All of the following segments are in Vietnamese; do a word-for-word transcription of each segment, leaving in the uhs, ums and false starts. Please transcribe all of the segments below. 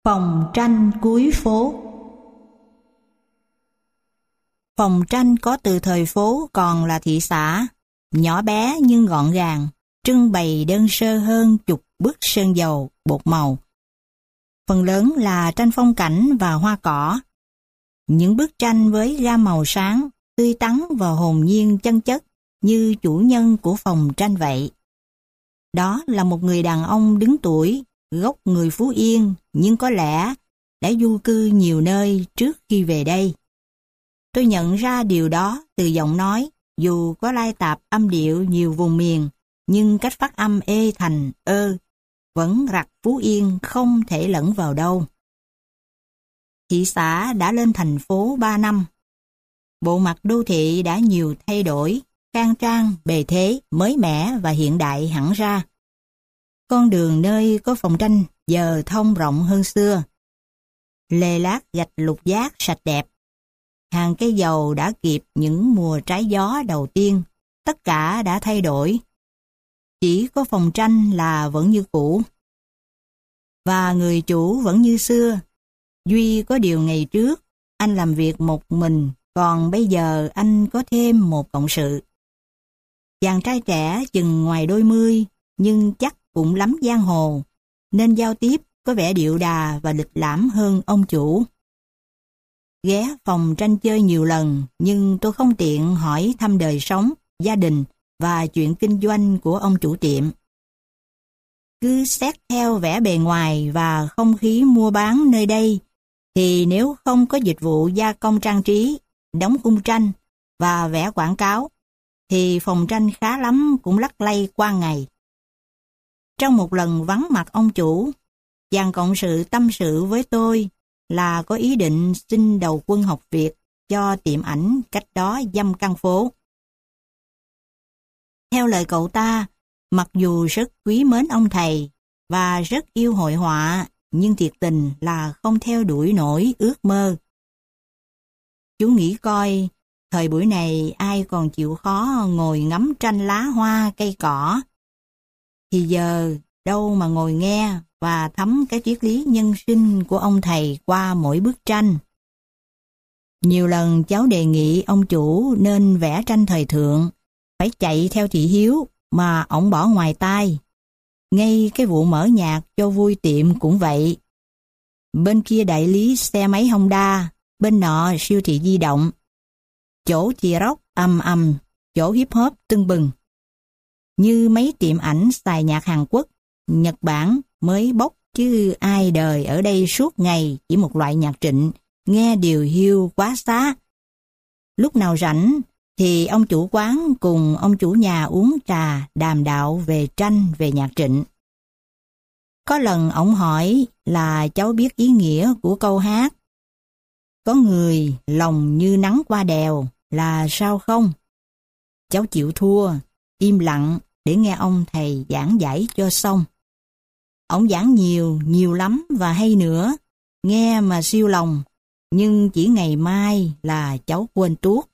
Phòng tranh cuối phố. Phòng tranh có từ thời phố còn là thị xã, nhỏ bé nhưng gọn gàng, trưng bày đơn sơ hơn chục bức sơn dầu, bột màu. Phần lớn là tranh phong cảnh và hoa cỏ. Những bức tranh với gam màu sáng, tươi tắn và hồn nhiên chân chất như chủ nhân của phòng tranh vậy. Đó là một người đàn ông đứng tuổi, gốc người Phú Yên, nhưng có lẽ đã du cư nhiều nơi trước khi về đây. Tôi nhận ra điều đó từ giọng nói, dù có lai tạp âm điệu nhiều vùng miền, nhưng cách phát âm ê thành ơ, vẫn rặt Phú Yên không thể lẫn vào đâu. Thị xã đã lên thành phố ba năm. Bộ mặt đô thị đã nhiều thay đổi, khang trang, bề thế, mới mẻ và hiện đại hẳn ra. Con đường nơi có phòng tranh giờ thông rộng hơn xưa. Lề lát gạch lục giác sạch đẹp. Hàng cây dầu đã kịp những mùa trái gió đầu tiên, tất cả đã thay đổi. Chỉ có phòng tranh là vẫn như cũ. Và người chủ vẫn như xưa. Duy có điều ngày trước, anh làm việc một mình, còn bây giờ anh có thêm một cộng sự. Chàng trai trẻ chừng ngoài đôi mươi, nhưng chắc cũng lắm giang hồ, nên giao tiếp có vẻ điệu đà và lịch lãm hơn ông chủ. Ghé phòng tranh chơi nhiều lần, nhưng tôi không tiện hỏi thăm đời sống, gia đình và chuyện kinh doanh của ông chủ tiệm. Cứ xét theo vẻ bề ngoài và không khí mua bán nơi đây, thì nếu không có dịch vụ gia công trang trí, đóng khung tranh và vẽ quảng cáo, thì phòng tranh khá lắm cũng lắc lay qua ngày. Trong một lần vắng mặt ông chủ, chàng cộng sự tâm sự với tôi là có ý định xin đầu quân học việc cho tiệm ảnh cách đó dăm căn phố. Theo lời cậu ta, mặc dù rất quý mến ông thầy và rất yêu hội họa, nhưng thiệt tình là không theo đuổi nổi ước mơ. Chú nghĩ coi, thời buổi này ai còn chịu khó ngồi ngắm tranh lá hoa cây cỏ. Thì giờ đâu mà ngồi nghe và thấm cái triết lý nhân sinh của ông thầy qua mỗi bức tranh. Nhiều lần cháu đề nghị ông chủ nên vẽ tranh thời thượng, phải chạy theo thị hiếu mà ổng bỏ ngoài tai. Ngay cái vụ mở nhạc cho vui tiệm cũng vậy. Bên kia đại lý xe máy Honda, bên nọ siêu thị di động. Chỗ thì rock ầm ầm, chỗ hip hop tưng bừng. Như mấy tiệm ảnh xài nhạc Hàn Quốc, Nhật Bản mới bốc, chứ ai đời ở đây suốt ngày chỉ một loại nhạc Trịnh, nghe điều hiu quá xá. Lúc nào rảnh thì ông chủ quán cùng ông chủ nhà uống trà đàm đạo về tranh, về nhạc Trịnh. Có lần ông hỏi là cháu biết ý nghĩa của câu hát "Có người lòng như nắng qua đèo" là sao không? Cháu chịu thua, im lặng để nghe ông thầy giảng giải cho xong. Ông giảng nhiều, nhiều lắm và hay nữa, nghe mà siêu lòng, nhưng chỉ ngày mai là cháu quên tuốt.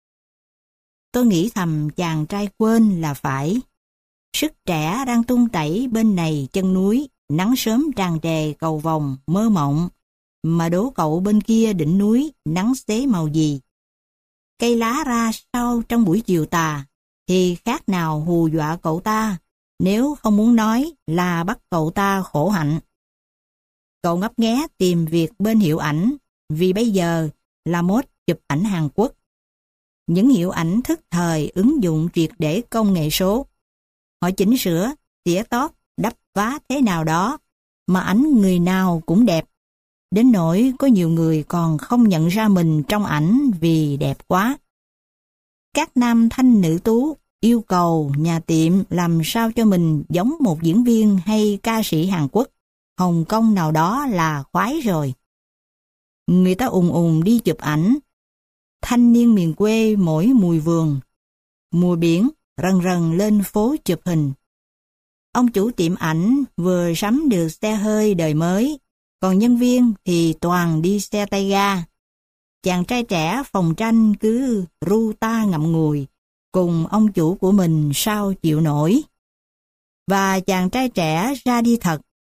Tôi nghĩ thầm chàng trai quên là phải. Sức trẻ đang tung tẩy bên này chân núi, nắng sớm tràn trề cầu vồng, mơ mộng, mà đố cậu bên kia đỉnh núi, nắng xế màu gì. Cây lá ra sao trong buổi chiều tà, thì khác nào hù dọa cậu ta, nếu không muốn nói là bắt cậu ta khổ hạnh. Cậu ngấp nghé tìm việc bên hiệu ảnh, vì bây giờ là mốt chụp ảnh Hàn Quốc. Những hiệu ảnh thức thời ứng dụng triệt để công nghệ số. Họ chỉnh sửa, tỉa tót, đắp vá thế nào đó, mà ảnh người nào cũng đẹp. Đến nỗi có nhiều người còn không nhận ra mình trong ảnh vì đẹp quá. Các nam thanh nữ tú yêu cầu nhà tiệm làm sao cho mình giống một diễn viên hay ca sĩ Hàn Quốc, Hồng Kông nào đó là khoái rồi. Người ta ùn ùn đi chụp ảnh. Thanh niên miền quê mỗi mùi vườn, mùa biển rần rần lên phố chụp hình. Ông chủ tiệm ảnh vừa sắm được xe hơi đời mới, còn nhân viên thì toàn đi xe tay ga. Chàng trai trẻ phòng tranh cứ ru ta ngậm ngùi, cùng ông chủ của mình sao chịu nổi. Và chàng trai trẻ ra đi thật.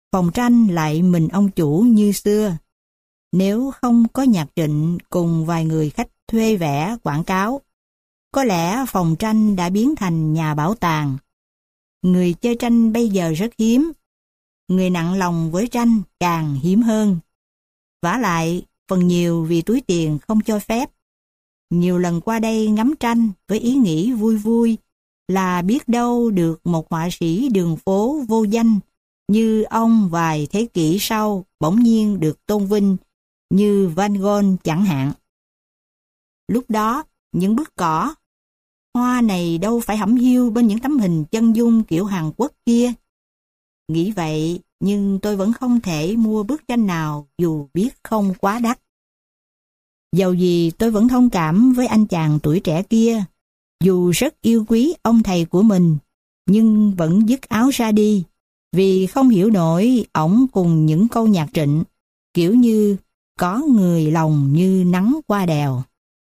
phòng tranh lại mình ông chủ như xưa. Nếu không có nhạc Trịnh cùng vài người khách thuê vẽ quảng cáo, có lẽ phòng tranh đã biến thành nhà bảo tàng. Người chơi tranh bây giờ rất hiếm, người nặng lòng với tranh càng hiếm hơn. Vả lại, phần nhiều vì túi tiền không cho phép. Nhiều lần qua đây ngắm tranh với ý nghĩ vui vui là biết đâu được một họa sĩ đường phố vô danh như ông vài thế kỷ sau bỗng nhiên được tôn vinh như Van Gogh chẳng hạn. Lúc đó, những bức cỏ, hoa này đâu phải hẩm hiu bên những tấm hình chân dung kiểu Hàn Quốc kia. Nghĩ vậy, nhưng tôi vẫn không thể mua bức tranh nào dù biết không quá đắt. Dầu gì tôi vẫn thông cảm với anh chàng tuổi trẻ kia, dù rất yêu quý ông thầy của mình, nhưng vẫn dứt áo ra đi, vì không hiểu nổi ổng cùng những câu nhạc Trịnh, kiểu như có người lòng như nắng qua đèo.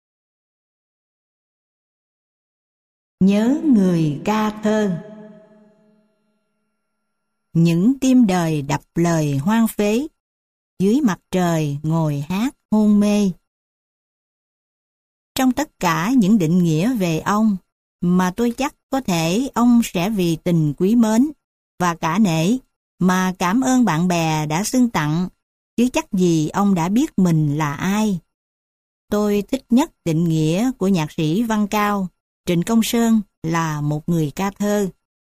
Nhớ người ca thơ. Những tim đời đập lời hoang phế, dưới mặt trời ngồi hát hôn mê. Trong tất cả những định nghĩa về ông, mà tôi chắc có thể ông sẽ vì tình quý mến và cả nể mà cảm ơn bạn bè đã xưng tặng, chứ chắc gì ông đã biết mình là ai. Tôi thích nhất định nghĩa của nhạc sĩ văn cao Trịnh Công Sơn là một người ca thơ.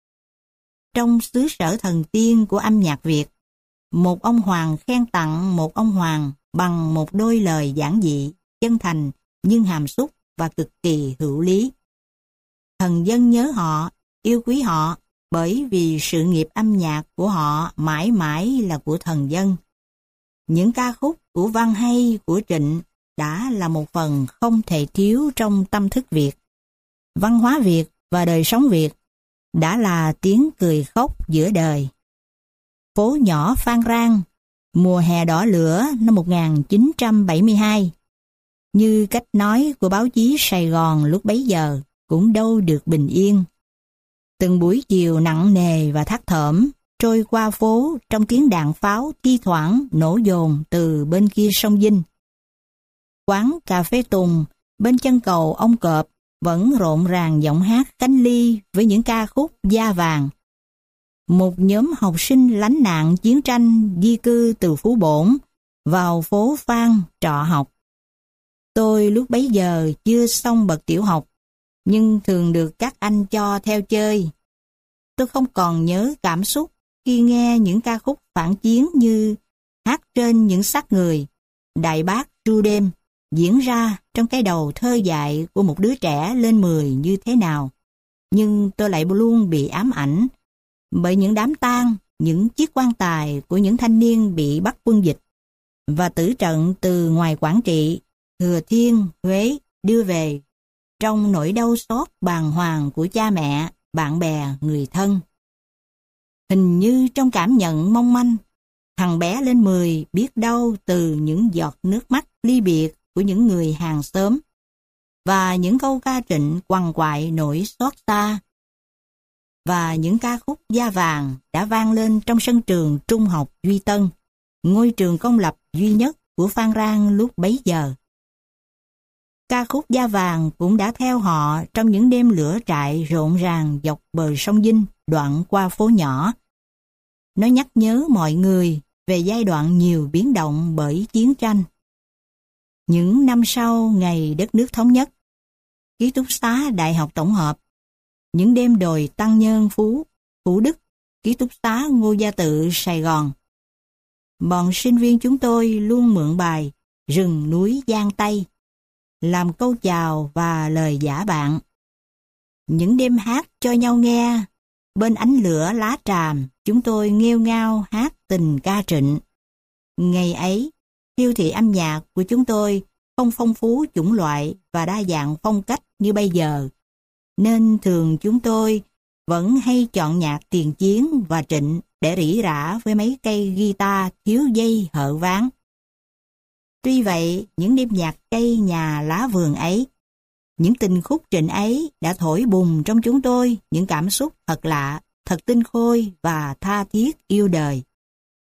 Trong xứ sở thần tiên của âm nhạc Việt, một ông hoàng khen tặng một ông hoàng bằng một đôi lời giản dị, chân thành nhưng hàm xúc và cực kỳ hữu lý. Thần dân nhớ họ, yêu quý họ bởi vì sự nghiệp âm nhạc của họ mãi mãi là của thần dân. Những ca khúc của văn hay của Trịnh đã là một phần không thể thiếu trong tâm thức Việt. Văn hóa Việt và đời sống Việt đã là tiếng cười khóc giữa đời. Phố nhỏ Phan Rang, mùa hè đỏ lửa năm một nghìn chín trăm bảy mươi hai, như cách nói của báo chí Sài Gòn lúc bấy giờ, cũng đâu được bình yên. Từng buổi chiều nặng nề và thắt thởm trôi qua phố trong tiếng đạn pháo thi thoảng nổ dồn từ bên kia sông Vinh. Quán cà phê Tùng bên chân cầu Ông Cọp vẫn rộn ràng giọng hát Khánh Ly với những ca khúc da vàng. Một nhóm học sinh lánh nạn chiến tranh di cư từ Phú Bổn vào phố Phan trọ học. Tôi lúc bấy giờ chưa xong bậc tiểu học, nhưng thường được các anh cho theo chơi. Tôi không còn nhớ cảm xúc khi nghe những ca khúc phản chiến như Hát trên những xác người, Đại bác ru đêm diễn ra trong cái đầu thơ dại của một đứa trẻ lên mười như thế nào. Nhưng tôi lại luôn bị ám ảnh bởi những đám tang, những chiếc quan tài của những thanh niên bị bắt quân dịch và tử trận từ ngoài Quảng Trị, Thừa Thiên, Huế đưa về trong nỗi đau xót bàng hoàng của cha mẹ, bạn bè, người thân. Hình như trong cảm nhận mong manh, thằng bé lên mười biết đâu từ những giọt nước mắt ly biệt của những người hàng xóm và những câu ca Trịnh quằn quại nỗi xót xa và những ca khúc da vàng đã vang lên trong sân trường trung học Duy Tân, ngôi trường công lập duy nhất của Phan Rang lúc bấy giờ. Ca khúc da vàng cũng đã theo họ trong những đêm lửa trại rộn ràng dọc bờ sông Vinh đoạn qua phố nhỏ. Nó nhắc nhớ mọi người về giai đoạn nhiều biến động bởi chiến tranh. Những năm sau ngày đất nước thống nhất, ký túc xá Đại học Tổng hợp, những đêm đồi Tăng Nhân Phú, Thủ Đức, ký túc xá Ngô Gia Tự, Sài Gòn. Bọn sinh viên chúng tôi luôn mượn bài Rừng núi Giang Tây làm câu chào và lời giả bạn. Những đêm hát cho nhau nghe, bên ánh lửa lá tràm, chúng tôi nghêu ngao hát tình ca Trịnh. Ngày ấy, siêu thị âm nhạc của chúng tôi không phong phú chủng loại và đa dạng phong cách như bây giờ, nên thường chúng tôi vẫn hay chọn nhạc tiền chiến và Trịnh để rỉ rả với mấy cây guitar thiếu dây hở ván. Tuy vậy, những đêm nhạc cây nhà lá vườn ấy, những tình khúc Trịnh ấy đã thổi bùng trong chúng tôi những cảm xúc thật lạ, thật tinh khôi và tha thiết yêu đời.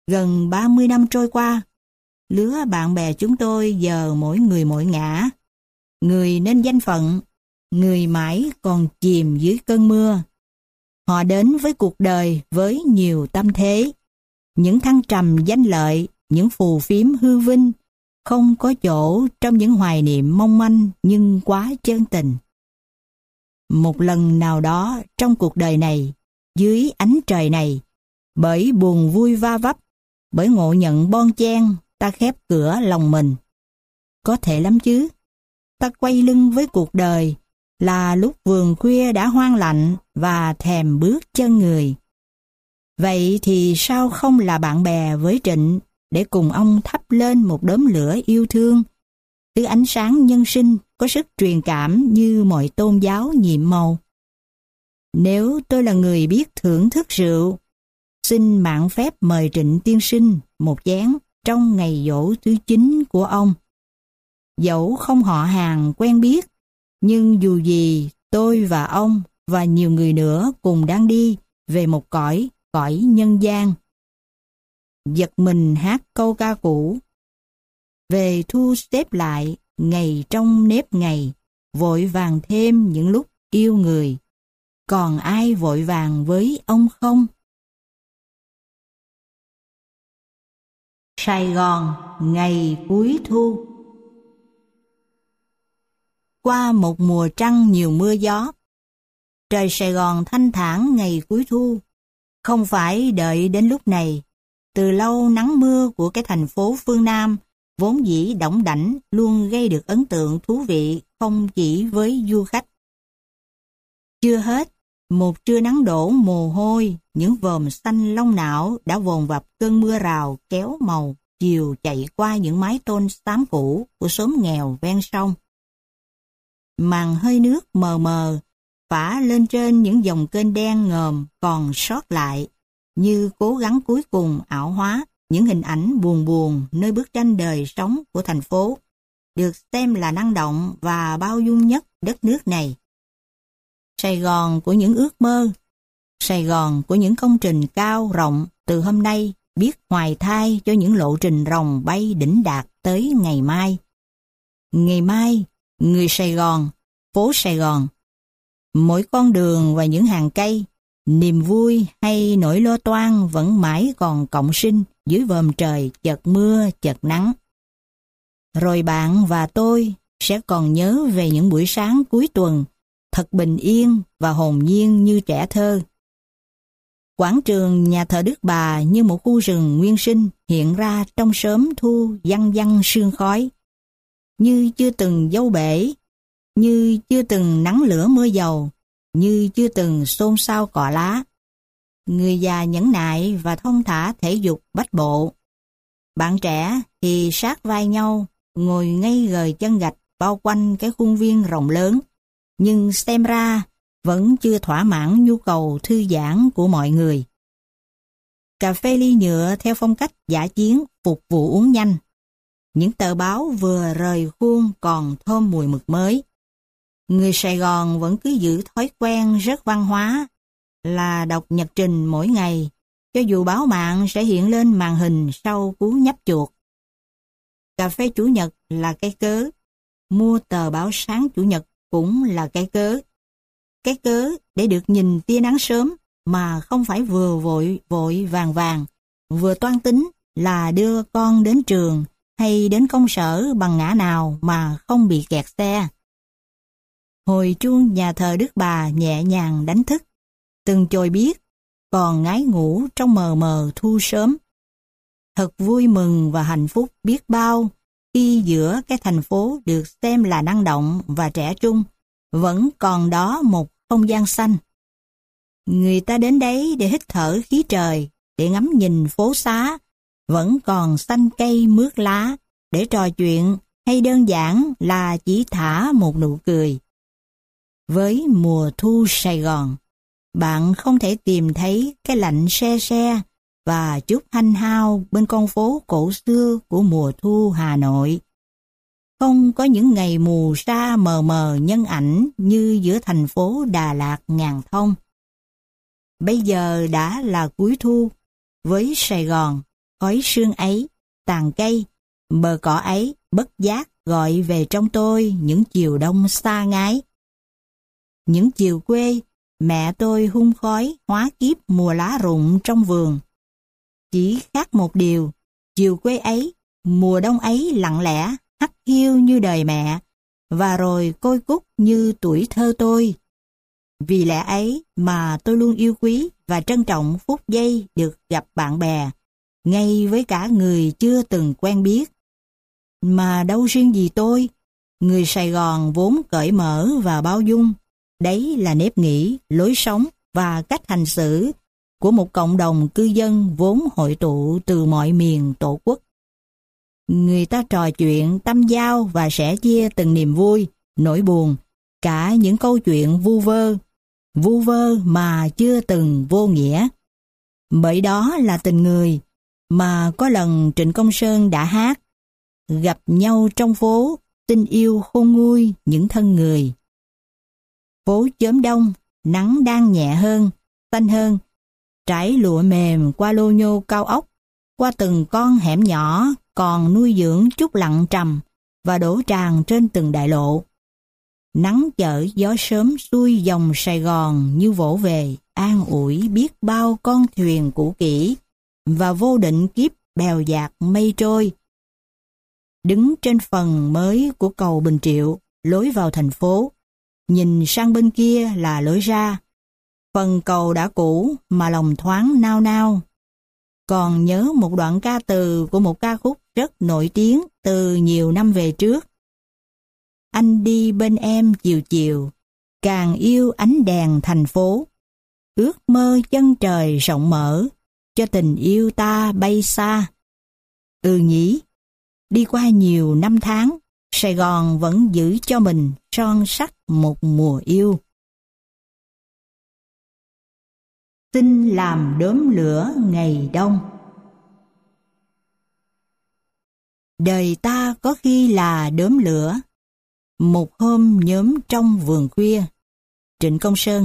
Gần ba mươi năm trôi qua, lứa bạn bè chúng tôi giờ mỗi người mỗi ngã. Người nên danh phận, người mãi còn chìm dưới cơn mưa. Họ đến với cuộc đời với nhiều tâm thế, những thăng trầm danh lợi, những phù phiếm hư vinh, không có chỗ trong những hoài niệm mong manh nhưng quá chân tình. Một lần nào đó trong cuộc đời này, dưới ánh trời này, bởi buồn vui va vấp, bởi ngộ nhận bon chen, ta khép cửa lòng mình. Có thể lắm chứ, ta quay lưng với cuộc đời là lúc vườn khuya đã hoang lạnh và thèm bước chân người. Vậy thì sao không là bạn bè với Trịnh để cùng ông thắp lên một đốm lửa yêu thương, thứ ánh sáng nhân sinh có sức truyền cảm như mọi tôn giáo nhiệm màu. Nếu tôi là người biết thưởng thức rượu, xin mạng phép mời Trịnh tiên sinh một chén trong ngày giỗ thứ chín của ông. Dẫu không họ hàng quen biết, nhưng dù gì tôi và ông và nhiều người nữa cùng đang đi về một cõi, cõi nhân gian. Giật mình hát câu ca cũ. Về thu xếp lại ngày trong nếp ngày, vội vàng thêm những lúc yêu người. Còn ai vội vàng với ông không? Sài Gòn ngày cuối thu. Qua một mùa trăng nhiều mưa gió, trời Sài Gòn thanh thản ngày cuối thu. Không phải đợi đến lúc này, từ lâu nắng mưa của cái thành phố phương Nam vốn dĩ đỏng đảnh luôn gây được ấn tượng thú vị không chỉ với du khách. Chưa hết, một trưa nắng đổ mồ hôi, những vòm xanh long não đã vồn vập cơn mưa rào kéo màu chiều chạy qua những mái tôn xám cũ của xóm nghèo ven sông. Màn hơi nước mờ mờ phả lên trên những dòng kênh đen ngòm còn sót lại, như cố gắng cuối cùng ảo hóa những hình ảnh buồn buồn nơi bức tranh đời sống của thành phố, được xem là năng động và bao dung nhất đất nước này. Sài Gòn của những ước mơ, Sài Gòn của những công trình cao rộng từ hôm nay biết hoài thai cho những lộ trình rồng bay đỉnh đạt tới ngày mai. Ngày mai, người Sài Gòn, phố Sài Gòn, mỗi con đường và những hàng cây, niềm vui hay nỗi lo toan vẫn mãi còn cộng sinh dưới vòm trời chợt mưa chợt nắng. Rồi bạn và tôi sẽ còn nhớ về những buổi sáng cuối tuần thật bình yên và hồn nhiên như trẻ thơ. Quảng trường nhà thờ Đức Bà như một khu rừng nguyên sinh hiện ra trong sớm thu văng văng sương khói. Như chưa từng dâu bể, như chưa từng nắng lửa mưa dầu, như chưa từng xôn xao cọ lá. Người già nhẫn nại và thong thả thể dục bách bộ. Bạn trẻ thì sát vai nhau, ngồi ngay gời chân gạch bao quanh cái khuôn viên rộng lớn, nhưng xem ra vẫn chưa thỏa mãn nhu cầu thư giãn của mọi người. Cà phê ly nhựa theo phong cách dã chiến phục vụ uống nhanh. Những tờ báo vừa rời khuôn còn thơm mùi mực mới. Người Sài Gòn vẫn cứ giữ thói quen rất văn hóa là đọc nhật trình mỗi ngày, cho dù báo mạng sẽ hiện lên màn hình sau cú nhấp chuột. Cà phê Chủ nhật là cái cớ, mua tờ báo sáng Chủ nhật cũng là cái cớ. Cái cớ để được nhìn tia nắng sớm mà không phải vừa vội vội vàng vàng, vừa toan tính là đưa con đến trường hay đến công sở bằng ngã nào mà không bị kẹt xe. Hồi chuông nhà thờ Đức Bà nhẹ nhàng đánh thức, từng chồi biếc còn ngái ngủ trong mờ mờ thu sớm. Thật vui mừng và hạnh phúc biết bao khi giữa cái thành phố được xem là năng động và trẻ trung, vẫn còn đó một không gian xanh. Người ta đến đấy để hít thở khí trời, để ngắm nhìn phố xá, vẫn còn xanh cây mướt lá, để trò chuyện hay đơn giản là chỉ thả một nụ cười. Với mùa thu Sài Gòn, bạn không thể tìm thấy cái lạnh se se và chút hanh hao bên con phố cổ xưa của mùa thu Hà Nội. Không có những ngày mù sa mờ mờ nhân ảnh như giữa thành phố Đà Lạt ngàn thông. Bây giờ đã là cuối thu, với Sài Gòn, khói sương ấy, tàn cây, bờ cỏ ấy bất giác gọi về trong tôi những chiều đông xa ngái. Những chiều quê, mẹ tôi hun khói hóa kiếp mùa lá rụng trong vườn. Chỉ khác một điều, chiều quê ấy, mùa đông ấy lặng lẽ, hắt hiu như đời mẹ, và rồi côi cút như tuổi thơ tôi. Vì lẽ ấy mà tôi luôn yêu quý và trân trọng phút giây được gặp bạn bè, ngay với cả người chưa từng quen biết. Mà đâu riêng gì tôi, người Sài Gòn vốn cởi mở và bao dung. Đấy là nếp nghĩ, lối sống và cách hành xử của một cộng đồng cư dân vốn hội tụ từ mọi miền tổ quốc. Người ta trò chuyện, tâm giao và sẻ chia từng niềm vui, nỗi buồn, cả những câu chuyện vu vơ, vu vơ mà chưa từng vô nghĩa. Bởi đó là tình người mà có lần Trịnh Công Sơn đã hát: gặp nhau trong phố, tình yêu khôn nguôi những thân người. Phố chớm đông, nắng đang nhẹ hơn, xanh hơn, trải lụa mềm qua lô nhô cao ốc, qua từng con hẻm nhỏ còn nuôi dưỡng chút lặng trầm và đổ tràn trên từng đại lộ. Nắng chở gió sớm xuôi dòng Sài Gòn như vỗ về, an ủi biết bao con thuyền cũ kỹ và vô định kiếp bèo dạt mây trôi. Đứng trên phần mới của cầu Bình Triệu, lối vào thành phố, nhìn sang bên kia là lối ra. Phần cầu đã cũ mà lòng thoáng nao nao. Còn nhớ một đoạn ca từ của một ca khúc rất nổi tiếng từ nhiều năm về trước. Anh đi bên em chiều chiều, càng yêu ánh đèn thành phố. Ước mơ chân trời rộng mở, cho tình yêu ta bay xa. Ừ nhỉ, đi qua nhiều năm tháng, Sài Gòn vẫn giữ cho mình son sắc một mùa yêu. Xin làm đốm lửa ngày đông. Đời ta có khi là đốm lửa. Một hôm nhóm trong vườn khuya. Trịnh Công Sơn.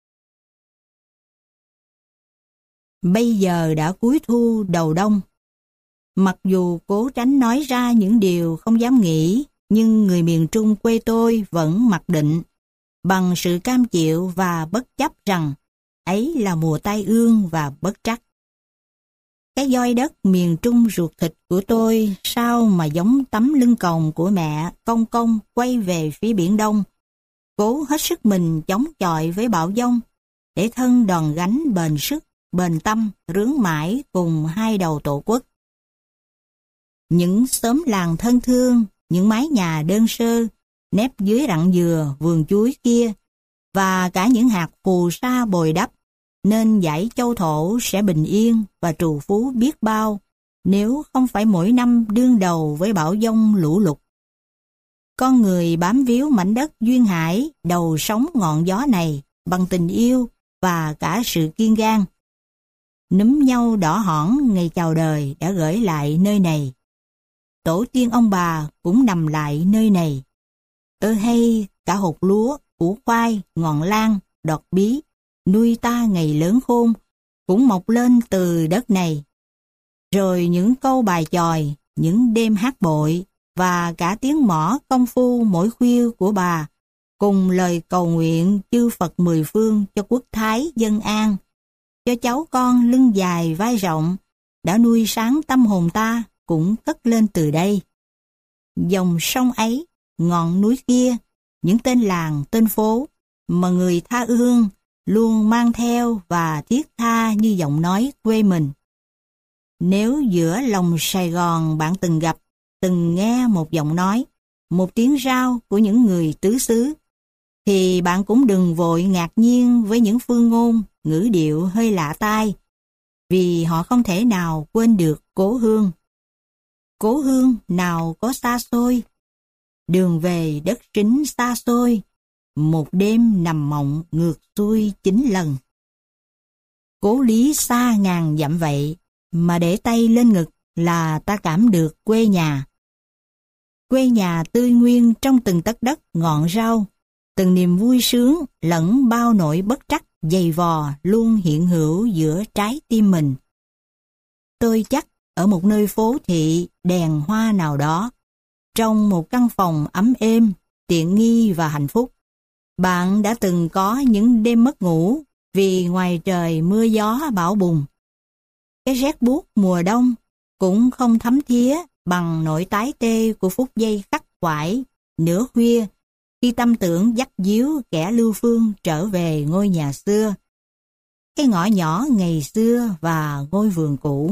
Bây giờ đã cuối thu đầu đông. Mặc dù cố tránh nói ra những điều không dám nghĩ, nhưng người miền Trung quê tôi vẫn mặc định, bằng sự cam chịu và bất chấp rằng ấy là mùa tai ương và bất trắc. Cái doi đất miền Trung ruột thịt của tôi sao mà giống tấm lưng còng của mẹ cong cong quay về phía biển Đông, cố hết sức mình chống chọi với bão giông, để thân đòn gánh bền sức, bền tâm, rướng mãi cùng hai đầu tổ quốc. Những xóm làng thân thương, những mái nhà đơn sơ, nép dưới rặng dừa, vườn chuối kia, và cả những hạt phù sa bồi đắp, nên dãy châu thổ sẽ bình yên và trù phú biết bao, nếu không phải mỗi năm đương đầu với bão giông lũ lụt. Con người bám víu mảnh đất duyên hải, đầu sóng ngọn gió này bằng tình yêu và cả sự kiên gan. Núm nhau đỏ hỏn ngày chào đời đã gửi lại nơi này. Tổ tiên ông bà cũng nằm lại nơi này. Ơ hay cả hột lúa, củ khoai, ngọn lan, đọt bí, nuôi ta ngày lớn khôn, cũng mọc lên từ đất này. Rồi những câu bài chòi, những đêm hát bội, và cả tiếng mõ công phu mỗi khuya của bà, cùng lời cầu nguyện chư Phật mười phương cho quốc thái dân an, cho cháu con lưng dài vai rộng, đã nuôi sáng tâm hồn ta, cũng cất lên từ đây. Dòng sông ấy, ngọn núi kia, những tên làng, tên phố mà người tha hương luôn mang theo và thiết tha như giọng nói quê mình. Nếu giữa lòng Sài Gòn bạn từng gặp, từng nghe một giọng nói, một tiếng rao của những người tứ xứ, thì bạn cũng đừng vội ngạc nhiên với những phương ngôn, ngữ điệu hơi lạ tai, vì họ không thể nào quên được cố hương. Cố hương nào có xa xôi, đường về đất sính xa xôi, một đêm nằm mộng ngược xuôi chín lần. Cố lý xa ngàn dặm vậy, mà để tay lên ngực là ta cảm được quê nhà. Quê nhà tươi nguyên trong từng tấc đất ngọn rau, từng niềm vui sướng lẫn bao nỗi bất trắc dày vò luôn hiện hữu giữa trái tim mình. Tôi chắc ở một nơi phố thị đèn hoa nào đó, trong một căn phòng ấm êm, tiện nghi và hạnh phúc. Bạn đã từng có những đêm mất ngủ vì ngoài trời mưa gió bão bùng. Cái rét buốt mùa đông cũng không thấm thía bằng nỗi tái tê của phút giây khắc khoải nửa khuya khi tâm tưởng dắt díu kẻ lưu phương trở về ngôi nhà xưa, cái ngõ nhỏ ngày xưa và ngôi vườn cũ.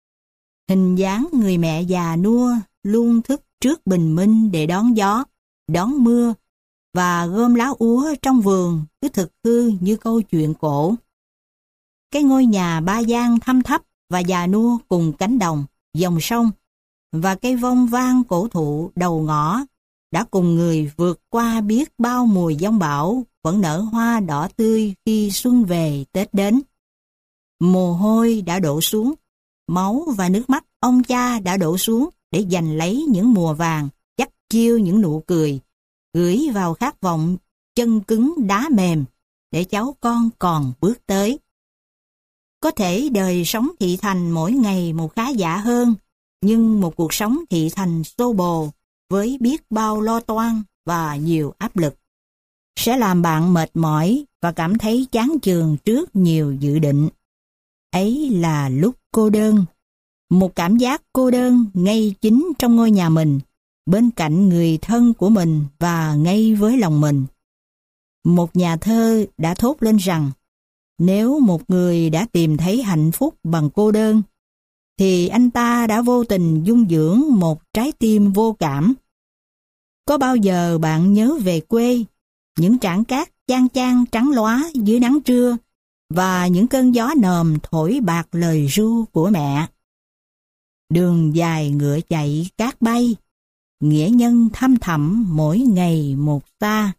Hình dáng người mẹ già nua luôn thức trước bình minh để đón gió, đón mưa và gom lá úa trong vườn cứ thực hư như câu chuyện cổ. Cái ngôi nhà ba gian thăm thấp và già nua cùng cánh đồng, dòng sông và cây vong vang cổ thụ đầu ngõ đã cùng người vượt qua biết bao mùa giông bão, vẫn nở hoa đỏ tươi khi xuân về Tết đến. Mồ hôi đã đổ xuống, máu và nước mắt ông cha đã đổ xuống để giành lấy những mùa vàng, dắt chiêu những nụ cười, gửi vào khát vọng chân cứng đá mềm để cháu con còn bước tới. Có thể đời sống thị thành mỗi ngày một khá giả hơn, nhưng một cuộc sống thị thành xô bồ với biết bao lo toan và nhiều áp lực sẽ làm bạn mệt mỏi và cảm thấy chán chường trước nhiều dự định. Ấy là lúc cô đơn, một cảm giác cô đơn ngay chính trong ngôi nhà mình, bên cạnh người thân của mình và ngay với lòng mình. Một nhà thơ đã thốt lên rằng, nếu một người đã tìm thấy hạnh phúc bằng cô đơn, thì anh ta đã vô tình dung dưỡng một trái tim vô cảm. Có bao giờ bạn nhớ về quê, những trảng cát chang chang trắng lóa dưới nắng trưa và những cơn gió nồm thổi bạc lời ru của mẹ? Đường dài ngựa chạy cát bay, nghĩa nhân thăm thẳm mỗi ngày một xa.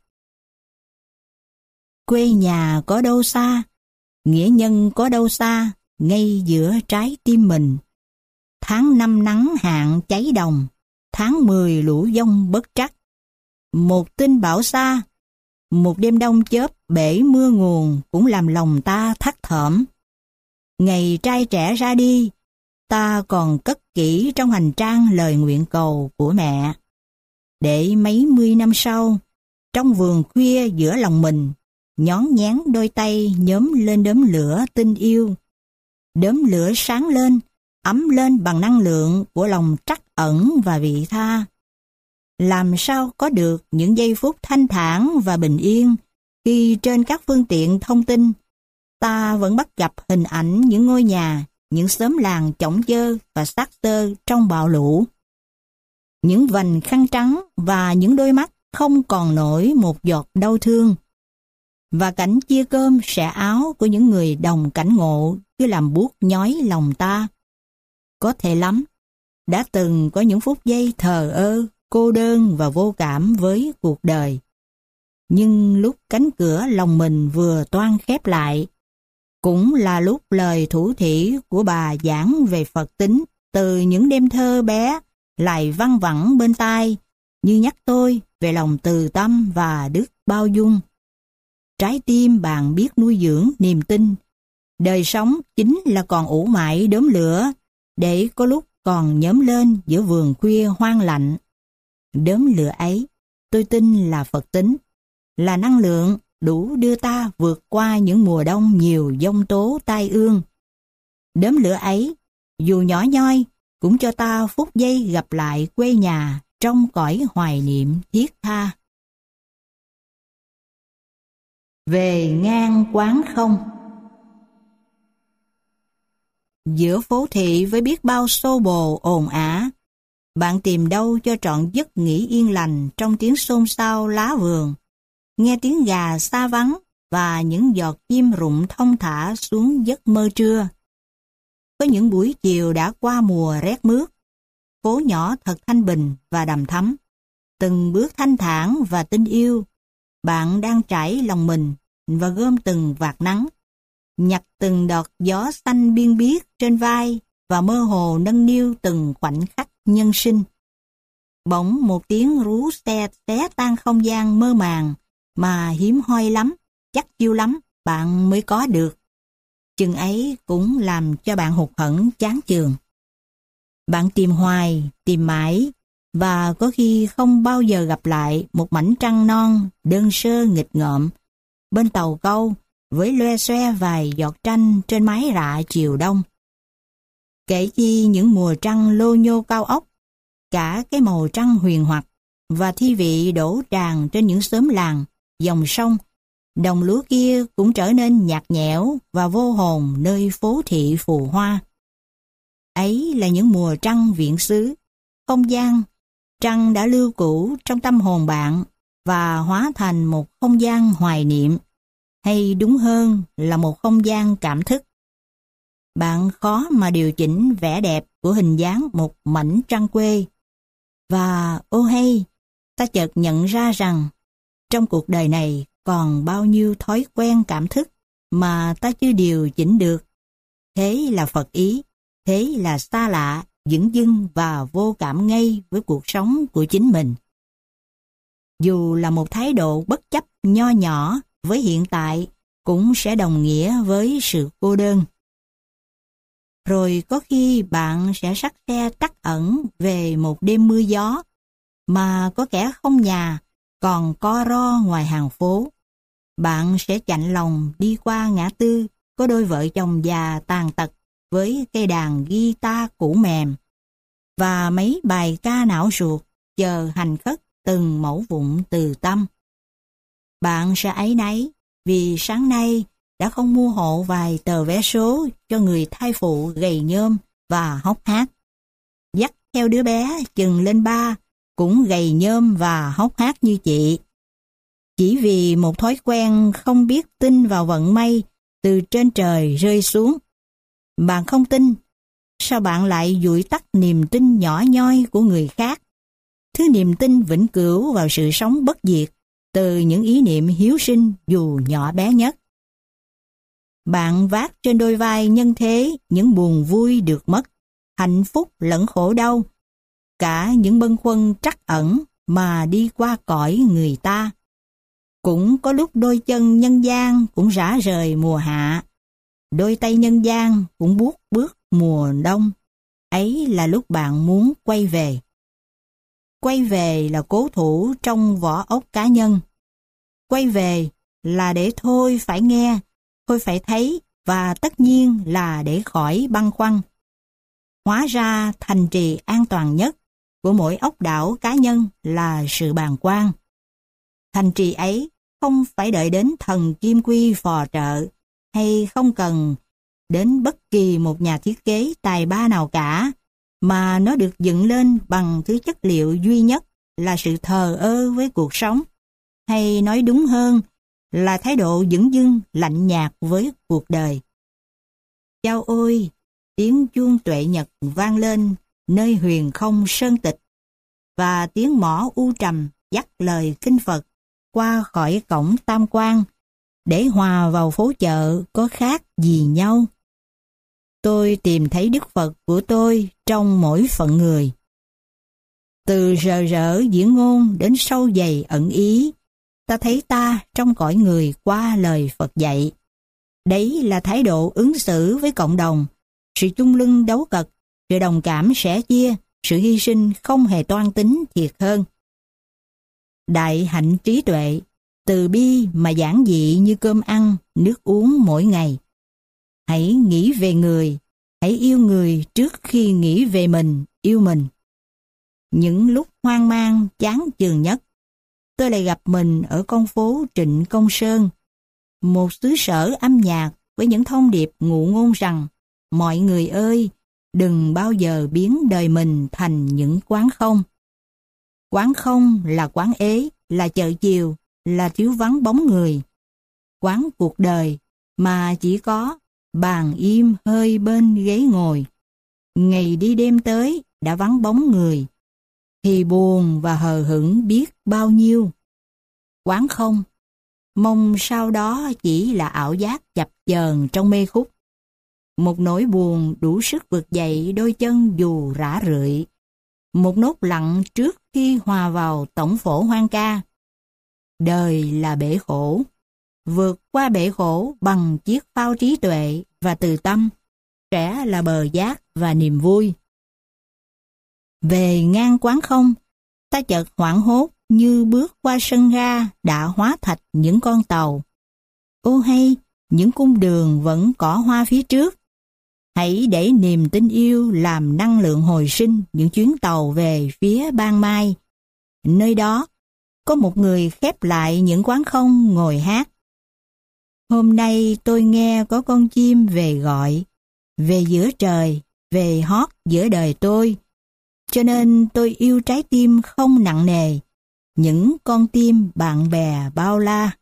Quê nhà có đâu xa, nghĩa nhân có đâu xa, ngay giữa trái tim mình. Tháng năm nắng hạn cháy đồng, tháng mười lũ giông bất trắc. Một tin bão xa, một đêm đông chớp bể mưa nguồn cũng làm lòng ta thắt thởm. Ngày trai trẻ ra đi, ta còn cất kỹ trong hành trang lời nguyện cầu của mẹ. Để mấy mươi năm sau, trong vườn khuya giữa lòng mình, nhón nhén đôi tay nhóm lên đốm lửa tình yêu. Đốm lửa sáng lên, ấm lên bằng năng lượng của lòng trắc ẩn và vị tha. Làm sao có được những giây phút thanh thản và bình yên khi trên các phương tiện thông tin ta vẫn bắt gặp hình ảnh những ngôi nhà, những xóm làng chổng chơ và xác xơ trong bão lũ. Những vành khăn trắng và những đôi mắt không còn nổi một giọt đau thương. Và cảnh chia cơm xẻ áo của những người đồng cảnh ngộ cứ làm buốt nhói lòng ta. Có thể lắm, đã từng có những phút giây thờ ơ, cô đơn và vô cảm với cuộc đời. Nhưng lúc cánh cửa lòng mình vừa toang khép lại, cũng là lúc lời thủ thỉ của bà giảng về Phật tính từ những đêm thơ bé lại văng vẳng bên tai, như nhắc tôi về lòng từ tâm và đức bao dung. Trái tim bạn biết nuôi dưỡng niềm tin. Đời sống chính là còn ủ mãi đốm lửa, để có lúc còn nhóm lên giữa vườn khuya hoang lạnh. Đốm lửa ấy, tôi tin là Phật tính, là năng lượng đủ đưa ta vượt qua những mùa đông nhiều giông tố tai ương. Đốm lửa ấy, dù nhỏ nhoi, cũng cho ta phút giây gặp lại quê nhà trong cõi hoài niệm thiết tha. Về ngang quán không. Giữa phố thị với biết bao xô bồ ồn ả, bạn tìm đâu cho trọn giấc nghỉ yên lành trong tiếng xôn xao lá vườn, nghe tiếng gà xa vắng và những giọt chim rụng thong thả xuống giấc mơ trưa. Có những buổi chiều đã qua mùa rét mướt, phố nhỏ thật thanh bình và đầm thắm, từng bước thanh thản và tình yêu. Bạn đang trải lòng mình và gom từng vạt nắng, nhặt từng đọt gió xanh biên biếc trên vai và mơ hồ nâng niu từng khoảnh khắc nhân sinh. Bỗng một tiếng rú xe xé tan không gian mơ màng mà hiếm hoi lắm, chắc chiêu lắm bạn mới có được. Chừng ấy cũng làm cho bạn hụt hẫng chán chường. Bạn tìm hoài, tìm mãi, và có khi không bao giờ gặp lại một mảnh trăng non đơn sơ nghịch ngợm bên tàu câu với loe xoe vài giọt tranh trên mái rạ chiều đông. Kể chi những mùa trăng lô nhô cao ốc, cả cái màu trăng huyền hoặc và thi vị đổ tràn trên những xóm làng, dòng sông, đồng lúa kia cũng trở nên nhạt nhẽo và vô hồn nơi phố thị phù hoa. Ấy là những mùa trăng viễn xứ, không gian, trăng đã lưu cữu trong tâm hồn bạn và hóa thành một không gian hoài niệm, hay đúng hơn là một không gian cảm thức. Bạn khó mà điều chỉnh vẻ đẹp của hình dáng một mảnh trăng quê. Và ô hay, ta chợt nhận ra rằng trong cuộc đời này còn bao nhiêu thói quen cảm thức mà ta chưa điều chỉnh được. Thế là Phật ý, thế là xa lạ, dửng dưng và vô cảm ngay với cuộc sống của chính mình. Dù là một thái độ bất chấp nho nhỏ với hiện tại cũng sẽ đồng nghĩa với sự cô đơn. Rồi có khi bạn sẽ xách xe trắc ẩn về một đêm mưa gió, mà có kẻ không nhà còn co ro ngoài hàng phố. Bạn sẽ chạnh lòng đi qua ngã tư có đôi vợ chồng già tàn tật với cây đàn guitar cũ mềm và mấy bài ca não ruột chờ hành khất từng mẩu vụn từ tâm. Bạn sẽ áy náy vì sáng nay đã không mua hộ vài tờ vé số cho người thai phụ gầy nhôm và hốc hác. Dắt theo đứa bé chừng lên ba cũng gầy nhôm và hốc hác như chị. Chỉ vì một thói quen không biết tin vào vận may từ trên trời rơi xuống. Bạn không tin, sao bạn lại dụi tắt niềm tin nhỏ nhoi của người khác? Thứ niềm tin vĩnh cửu vào sự sống bất diệt từ những ý niệm hiếu sinh dù nhỏ bé nhất. Bạn vác trên đôi vai nhân thế những buồn vui được mất, hạnh phúc lẫn khổ đau, cả những bâng khuâng trắc ẩn mà đi qua cõi người ta. Cũng có lúc đôi chân nhân gian cũng rã rời mùa hạ, đôi tay nhân gian cũng buốt bước mùa đông. Ấy là lúc bạn muốn quay về. Quay về là cố thủ trong vỏ ốc cá nhân. Quay về là để thôi phải nghe, thôi phải thấy, và tất nhiên là để khỏi băn khoăn. Hóa ra thành trì an toàn nhất của mỗi ốc đảo cá nhân là sự bàng quan. Thành trì ấy không phải đợi đến thần kim quy phò trợ, hay không cần đến bất kỳ một nhà thiết kế tài ba nào cả, mà nó được dựng lên bằng thứ chất liệu duy nhất là sự thờ ơ với cuộc sống, hay nói đúng hơn là thái độ dửng dưng lạnh nhạt với cuộc đời. Chao ôi, tiếng chuông tuệ nhật vang lên nơi huyền không sơn tịch, và tiếng mõ u trầm dắt lời kinh Phật qua khỏi cổng tam quan để hòa vào phố chợ có khác gì nhau. Tôi tìm thấy Đức Phật của tôi trong mỗi phận người. Từ rờ rỡ diễn ngôn đến sâu dày ẩn ý, ta thấy ta trong cõi người qua lời Phật dạy. Đấy là thái độ ứng xử với cộng đồng, sự chung lưng đấu cật, sự đồng cảm sẻ chia, sự hy sinh không hề toan tính thiệt hơn. Đại hạnh trí tuệ, từ bi mà giản dị như cơm ăn, nước uống mỗi ngày. Hãy nghĩ về người, hãy yêu người trước khi nghĩ về mình, yêu mình. Những lúc hoang mang, chán chường nhất, tôi lại gặp mình ở con phố Trịnh Công Sơn, một xứ sở âm nhạc với những thông điệp ngụ ngôn rằng mọi người ơi, đừng bao giờ biến đời mình thành những quán không. Quán không là quán ế, là chợ chiều, là thiếu vắng bóng người. Quán cuộc đời mà chỉ có bàn im hơi bên ghế ngồi. Ngày đi đêm tới đã vắng bóng người, thì buồn và hờ hững biết bao nhiêu. Quán không, mong sau đó chỉ là ảo giác chập chờn trong mê khúc. Một nỗi buồn đủ sức vực dậy đôi chân dù rã rượi. Một nốt lặng trước khi hòa vào tổng phổ hoang ca. Đời là bể khổ. Vượt qua bể khổ bằng chiếc phao trí tuệ và từ tâm sẽ là bờ giác và niềm vui. Về ngang quán không, ta chợt hoảng hốt như bước qua sân ga đã hóa thạch những con tàu. Ô hay, những cung đường vẫn cỏ hoa phía trước. Hãy để niềm tin yêu làm năng lượng hồi sinh những chuyến tàu về phía ban mai. Nơi đó, có một người khép lại những quán không ngồi hát. Hôm nay tôi nghe có con chim về gọi, về giữa trời, về hót giữa đời tôi. Cho nên tôi yêu trái tim không nặng nề, những con tim bạn bè bao la.